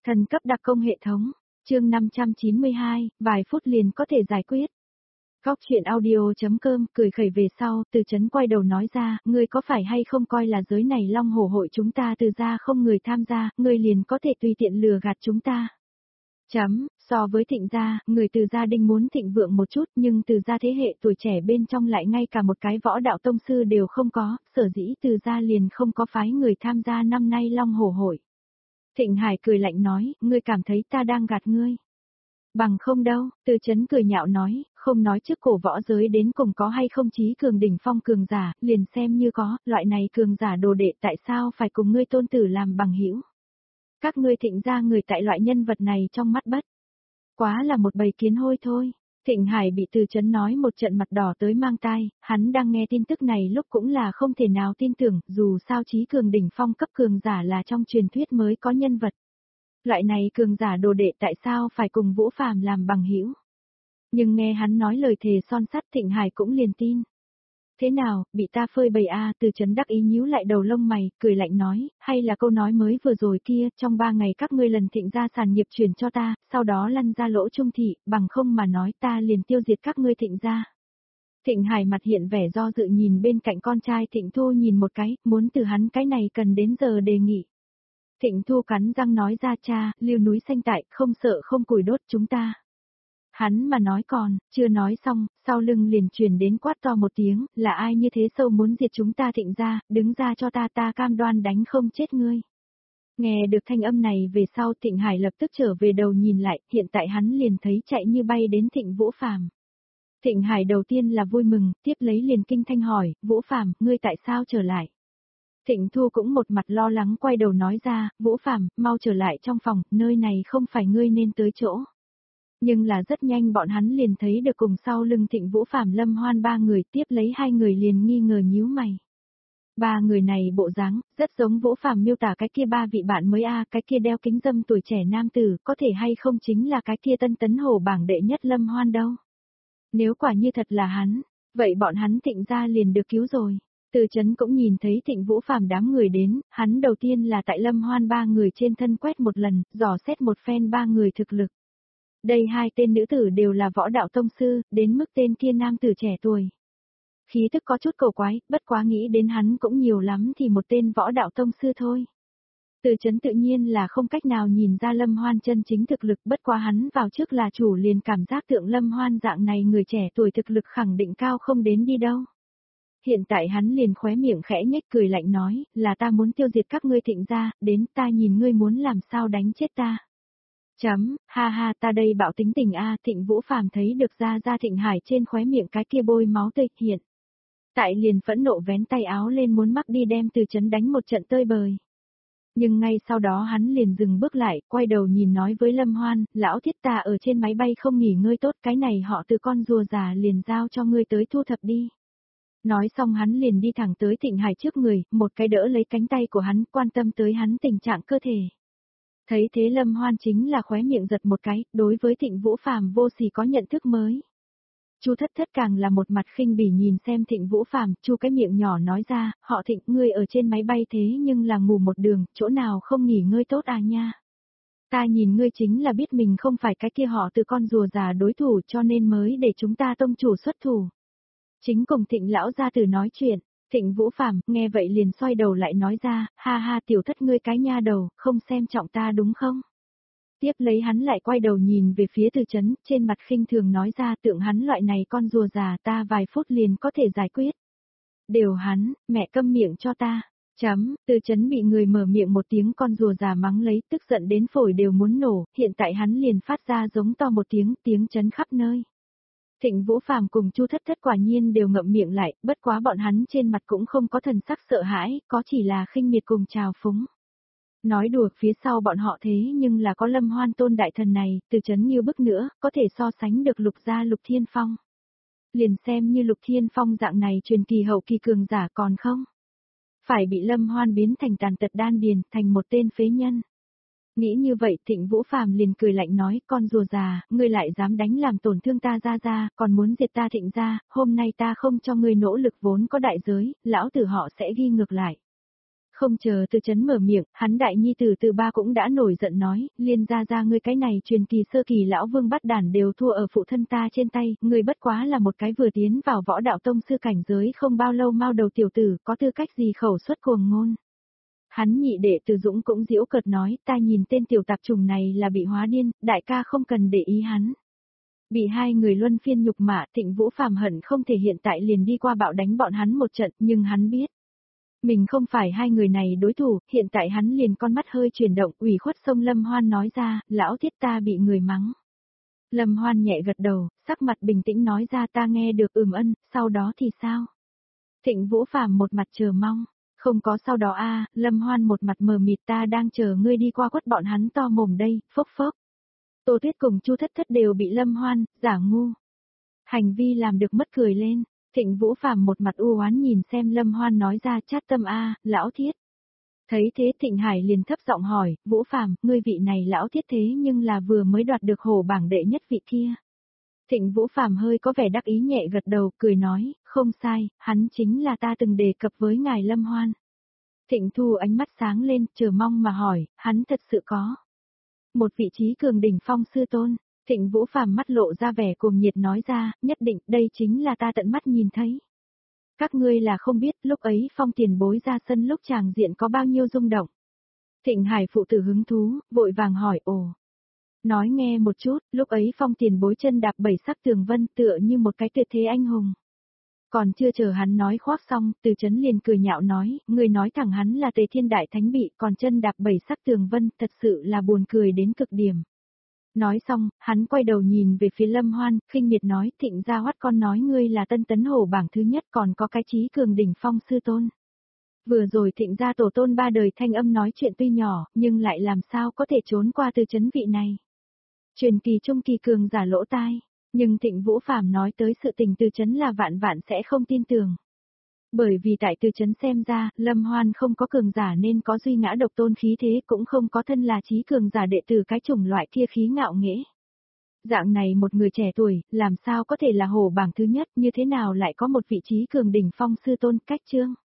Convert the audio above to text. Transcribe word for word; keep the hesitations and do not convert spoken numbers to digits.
Thần cấp đặc công hệ thống, chương năm trăm chín mươi hai, vài phút liền có thể giải quyết. Góc chuyện audio.com cười khẩy về sau, Từ Chấn quay đầu nói ra, ngươi có phải hay không coi là giới này Long Hổ hội chúng ta Từ gia không người tham gia, ngươi liền có thể tùy tiện lừa gạt chúng ta. Chấm, so với Thịnh gia, người Từ gia đinh muốn thịnh vượng một chút, nhưng Từ gia thế hệ tuổi trẻ bên trong lại ngay cả một cái võ đạo tông sư đều không có, sở dĩ Từ gia liền không có phái người tham gia năm nay Long Hổ hội. Thịnh Hải cười lạnh nói, ngươi cảm thấy ta đang gạt ngươi. Bằng không đâu, Từ Chấn cười nhạo nói, không nói trước cổ võ giới đến cùng có hay không chí cường đỉnh phong cường giả, liền xem như có, loại này cường giả đồ đệ tại sao phải cùng ngươi tôn tử làm bằng hữu. Các ngươi Thịnh gia người tại loại nhân vật này trong mắt bất quá là một bầy kiến hôi thôi. Thịnh Hải bị Từ Chấn nói một trận mặt đỏ tới mang tai, hắn đang nghe tin tức này lúc cũng là không thể nào tin tưởng, dù sao chí cường đỉnh phong cấp cường giả là trong truyền thuyết mới có nhân vật. Loại này cường giả đồ đệ tại sao phải cùng Vũ Phàm làm bằng hữu? Nhưng nghe hắn nói lời thề son sắt Thịnh Hải cũng liền tin. Thế nào, bị ta phơi bày a? Từ Chấn đắc ý nhíu lại đầu lông mày, cười lạnh nói, hay là câu nói mới vừa rồi kia, trong ba ngày các ngươi lần Thịnh gia sản nghiệp chuyển cho ta, sau đó lăn ra lỗ trung thị, bằng không mà nói ta liền tiêu diệt các ngươi Thịnh gia. Thịnh Hải mặt hiện vẻ do dự nhìn bên cạnh con trai Thịnh Thu nhìn một cái, muốn từ hắn cái này cần đến giờ đề nghị. Thịnh Thu cắn răng nói ra cha, lưu núi xanh tại, không sợ không củi đốt chúng ta. Hắn mà nói còn, chưa nói xong, sau lưng liền truyền đến quát to một tiếng, là ai như thế sâu muốn diệt chúng ta Thịnh gia, đứng ra cho ta ta cam đoan đánh không chết ngươi. Nghe được thanh âm này về sau Thịnh Hải lập tức trở về đầu nhìn lại, hiện tại hắn liền thấy chạy như bay đến Thịnh Vũ Phàm. Thịnh Hải đầu tiên là vui mừng, tiếp lấy liền kinh thanh hỏi, Vũ Phàm, ngươi tại sao trở lại? Thịnh Thu cũng một mặt lo lắng quay đầu nói ra, Vũ Phàm, mau trở lại trong phòng, nơi này không phải ngươi nên tới chỗ. Nhưng là rất nhanh bọn hắn liền thấy được cùng sau lưng Thịnh Vũ Phàm Lâm Hoan ba người, tiếp lấy hai người liền nghi ngờ nhíu mày. Ba người này bộ dáng, rất giống Vũ Phàm miêu tả cái kia ba vị bạn mới a, cái kia đeo kính dâm tuổi trẻ nam tử, có thể hay không chính là cái kia tân tấn hổ bảng đệ nhất Lâm Hoan đâu. Nếu quả như thật là hắn, vậy bọn hắn Thịnh gia liền được cứu rồi. Từ Chấn cũng nhìn thấy Thịnh Vũ Phàm đám người đến, hắn đầu tiên là tại Lâm Hoan ba người trên thân quét một lần, dò xét một phen ba người thực lực. Đây hai tên nữ tử đều là võ đạo tông sư, đến mức tên kia nam tử trẻ tuổi. Khí tức có chút cầu quái, bất quá nghĩ đến hắn cũng nhiều lắm thì một tên võ đạo tông sư thôi. Từ Chấn tự nhiên là không cách nào nhìn ra Lâm Hoan chân chính thực lực, bất quá hắn vào trước là chủ liền cảm giác tượng Lâm Hoan dạng này người trẻ tuổi thực lực khẳng định cao không đến đi đâu. Hiện tại hắn liền khóe miệng khẽ nhếch cười lạnh nói, là ta muốn tiêu diệt các ngươi Thịnh gia, đến ta nhìn ngươi muốn làm sao đánh chết ta. Chấm, ha ha ta đây bạo tính tình a. Thịnh Vũ Phàm thấy được ra ra Thịnh Hải trên khóe miệng cái kia bôi máu tươi hiện. Tại liền phẫn nộ vén tay áo lên muốn mắc đi đem Từ Chấn đánh một trận tơi bời. Nhưng ngay sau đó hắn liền dừng bước lại, quay đầu nhìn nói với Lâm Hoan, lão thiết ta ở trên máy bay không nghỉ ngơi tốt, cái này họ từ con rùa già liền giao cho ngươi tới thu thập đi. Nói xong hắn liền đi thẳng tới Thịnh Hải trước người, một cái đỡ lấy cánh tay của hắn, quan tâm tới hắn tình trạng cơ thể. Thấy thế Lâm Hoan chính là khóe miệng giật một cái, đối với Thịnh Vũ Phàm vô sỉ có nhận thức mới. Chu Thất Thất càng là một mặt khinh bỉ nhìn xem Thịnh Vũ Phàm, chu cái miệng nhỏ nói ra, họ Thịnh ngươi ở trên máy bay thế nhưng là ngủ một đường, chỗ nào không nghỉ ngơi tốt à nha. Ta nhìn ngươi chính là biết mình không phải cái kia họ từ con rùa già đối thủ cho nên mới để chúng ta tông chủ xuất thủ. Chính cùng Thịnh lão gia tử nói chuyện, Thịnh Vũ Phàm nghe vậy liền xoay đầu lại nói ra, ha ha tiểu thất ngươi cái nha đầu, không xem trọng ta đúng không? Tiếp lấy hắn lại quay đầu nhìn về phía Từ Chấn, trên mặt khinh thường nói ra tượng hắn loại này con rùa già ta vài phút liền có thể giải quyết. Đều hắn, mẹ câm miệng cho ta. Chấm, Từ Chấn bị người mở miệng một tiếng con rùa già mắng lấy, tức giận đến phổi đều muốn nổ, hiện tại hắn liền phát ra giống to một tiếng, tiếng chấn khắp nơi. Thịnh Vũ Phàm cùng Chu Thất Thất quả nhiên đều ngậm miệng lại, bất quá bọn hắn trên mặt cũng không có thần sắc sợ hãi, có chỉ là khinh miệt cùng trào phúng. Nói đùa phía sau bọn họ thế nhưng là có Lâm Hoan tôn đại thần này, Từ Chấn như bức nữa, có thể so sánh được Lục gia Lục Thiên Phong. Liền xem như Lục Thiên Phong dạng này truyền kỳ hậu kỳ cường giả còn không. Phải bị Lâm Hoan biến thành tàn tật đan điền, thành một tên phế nhân. Nghĩ như vậy Thịnh Vũ Phàm liền cười lạnh nói, con rùa già, ngươi lại dám đánh làm tổn thương ta ra ra, còn muốn diệt ta Thịnh gia, hôm nay ta không cho ngươi nỗ lực vốn có đại giới, lão tử họ sẽ ghi ngược lại. Không chờ Từ Chấn mở miệng, hắn đại nhi tử Từ Ba cũng đã nổi giận nói, Liên gia gia ngươi cái này truyền kỳ sơ kỳ lão vương bắt đản đều thua ở phụ thân ta trên tay, ngươi bất quá là một cái vừa tiến vào võ đạo tông sư cảnh giới không bao lâu mau đầu tiểu tử, có tư cách gì khẩu xuất cuồng ngôn. Hắn nhị đệ Từ Dũng cũng giễu cợt nói, ta nhìn tên tiểu tạp trùng này là bị hóa điên, đại ca không cần để ý hắn. Bị hai người luân phiên nhục mạ, Thịnh Vũ Phàm hận không thể hiện tại liền đi qua bạo đánh bọn hắn một trận, nhưng hắn biết. Mình không phải hai người này đối thủ, hiện tại hắn liền con mắt hơi chuyển động, ủy khuất sông Lâm Hoan nói ra, lão thiết ta bị người mắng. Lâm Hoan nhẹ gật đầu, sắc mặt bình tĩnh nói ra ta nghe được ừm ân, sau đó thì sao? Thịnh Vũ Phàm một mặt chờ mong, không có sau đó a, Lâm Hoan một mặt mờ mịt ta đang chờ ngươi đi qua quất bọn hắn to mồm đây, phốc phốc. Tô Tuyết cùng Chu Thất Thất đều bị Lâm Hoan, giả ngu. Hành vi làm được mất cười lên, Thịnh Vũ Phàm một mặt u oán nhìn xem Lâm Hoan nói ra chát tâm a, lão thiết. Thấy thế Thịnh Hải liền thấp giọng hỏi, Vũ Phàm, ngươi vị này lão thiết thế nhưng là vừa mới đoạt được hổ bảng đệ nhất vị kia. Thịnh Vũ Phàm hơi có vẻ đắc ý nhẹ gật đầu, cười nói, không sai, hắn chính là ta từng đề cập với ngài Lâm Hoan. Thịnh Thu ánh mắt sáng lên, chờ mong mà hỏi, hắn thật sự có một vị trí cường đỉnh phong sư tôn. Thịnh Vũ Phàm mắt lộ ra vẻ cuồng nhiệt nói ra, nhất định đây chính là ta tận mắt nhìn thấy. Các ngươi là không biết lúc ấy Phong tiền bối ra sân lúc tràng diện có bao nhiêu rung động. Thịnh Hải phụ tử hứng thú, vội vàng hỏi ồ. Nói nghe một chút, lúc ấy Phong tiền bối chân đạp bảy sắc tường vân tựa như một cái tuyệt thế anh hùng. Còn chưa chờ hắn nói khoác xong, Từ Chấn liền cười nhạo nói, người nói thẳng hắn là Tề Thiên Đại Thánh bị, còn chân đạp bảy sắc tường vân, thật sự là buồn cười đến cực điểm. Nói xong, hắn quay đầu nhìn về phía Lâm Hoan, khinh miệt nói, Thịnh gia hoắt con nói ngươi là tân tấn hổ bảng thứ nhất còn có cái trí cường đỉnh phong sư tôn. Vừa rồi Thịnh gia tổ tôn ba đời thanh âm nói chuyện tuy nhỏ, nhưng lại làm sao có thể trốn qua Từ Chấn vị này. Truyền kỳ trung kỳ cường giả lỗ tai, nhưng Thịnh Vũ Phàm nói tới sự tình Từ Chấn là vạn vạn sẽ không tin tưởng. Bởi vì tại Từ Chấn xem ra, Lâm Hoan không có cường giả nên có duy ngã độc tôn khí thế cũng không có thân là trí cường giả đệ tử cái chủng loại kia khí ngạo nghễ. Dạng này một người trẻ tuổi, làm sao có thể là hổ bảng thứ nhất, như thế nào lại có một vị trí cường đỉnh phong sư tôn cách chương.